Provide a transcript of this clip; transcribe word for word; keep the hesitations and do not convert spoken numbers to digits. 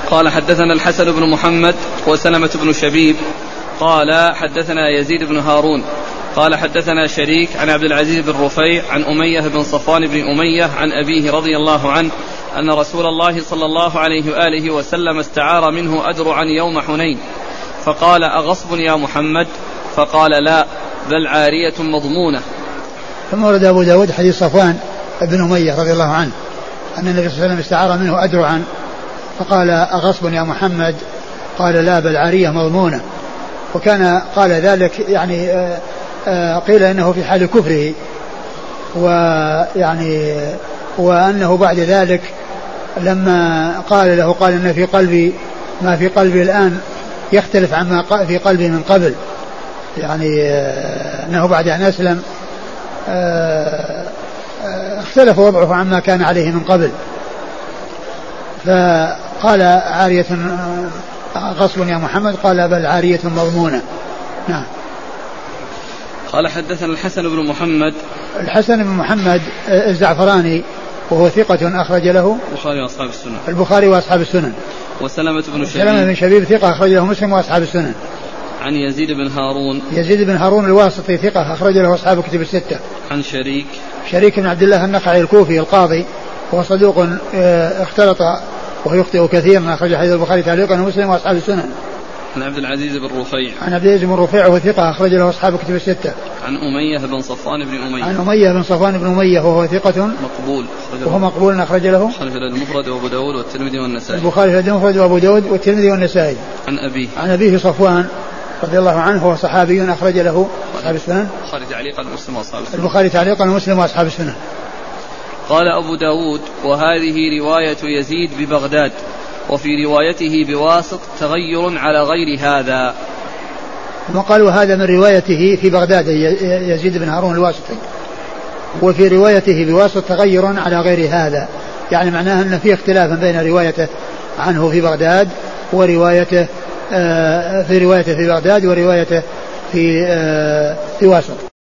قال حدثنا الحسن بن محمد وسلمة بن شبيب قال حدثنا يزيد بن هارون قال حدثنا شريك عن عبد العزيز بن رفيع عن أمية بن صفوان بن أمية عن أبيه رضي الله عنه أن رسول الله صلى الله عليه وآله وسلم استعار منه أدرعا يوم حنين فقال أغصب يا محمد؟ فقال لا بل عارية مضمونة. ثم ورد أبو داود حديث صفوان بن أمية رضي الله عنه أن النبي صلى الله عليه وسلم استعار منه أدرعا فقال أغصب يا محمد؟ قال لا بل عارية مضمونة. وكان قال ذلك يعني آآ آآ قيل إنه في حال كفره ويعني وأنه بعد ذلك لما قال له قال إن في قلبي ما في قلبي الآن يختلف عما في قلبي من قبل يعني أنه بعد أن أسلم اختلف وضعه عما كان عليه من قبل. فقال عارية غصب يا محمد؟ قال بل عارية مضمونة. نعم. قال حدثنا الحسن بن محمد. الحسن بن محمد الزعفراني وهو ثقة أخرج له البخاري وأصحاب السنن. البخاري وأصحاب السنن. وسلمة بن شبيب. سلمة بن شبيب ثقة أخرج له مسلم وأصحاب السنن. عن يزيد بن هارون. يزيد بن هارون الواسطي ثقة أخرج له أصحاب كتب الستة. عن شريك. شريك بن عبد الله النخعي الكوفي القاضي وهو صدوق اختلط ويخطئ كثيرا أخرج حديث البخاري تعليقا ومسلم وأصحاب السنن. عن عبد العزيز بن رفيع. عن عبد العزيز بن رفيع وهو ثقة أخرج له أصحاب كتب الستة. عن أمية بن صفوان بن أمية. عن أمية بن صفوان بن أمية وهو ثقة مقبول وهو مقبول أخرج له البخاري في المفرد وأبو داود والترمذي والنسائي. البخاري في المفرد وأبو داود والترمذي والنسائي. عن أبيه. عن أبيه صفوان رضي الله عنه هو صحابي أخرج له أصحاب السنن. البخاري تعليقا ومسلم وأصحاب السنن. البخاري تعليقا ومسلم وأصحاب السنن. قال أبو داود وهذه رواية يزيد ببغداد وفي روايته بواسط تغير على غير هذا. وقال وهذا من روايته في بغداد يزيد بن هارون الواسطي وفي روايته بواسط تغير على غير هذا يعني معناه أن في اختلافا بين روايته عنه في بغداد وروايته في روايته في بغداد وروايته في في واسط.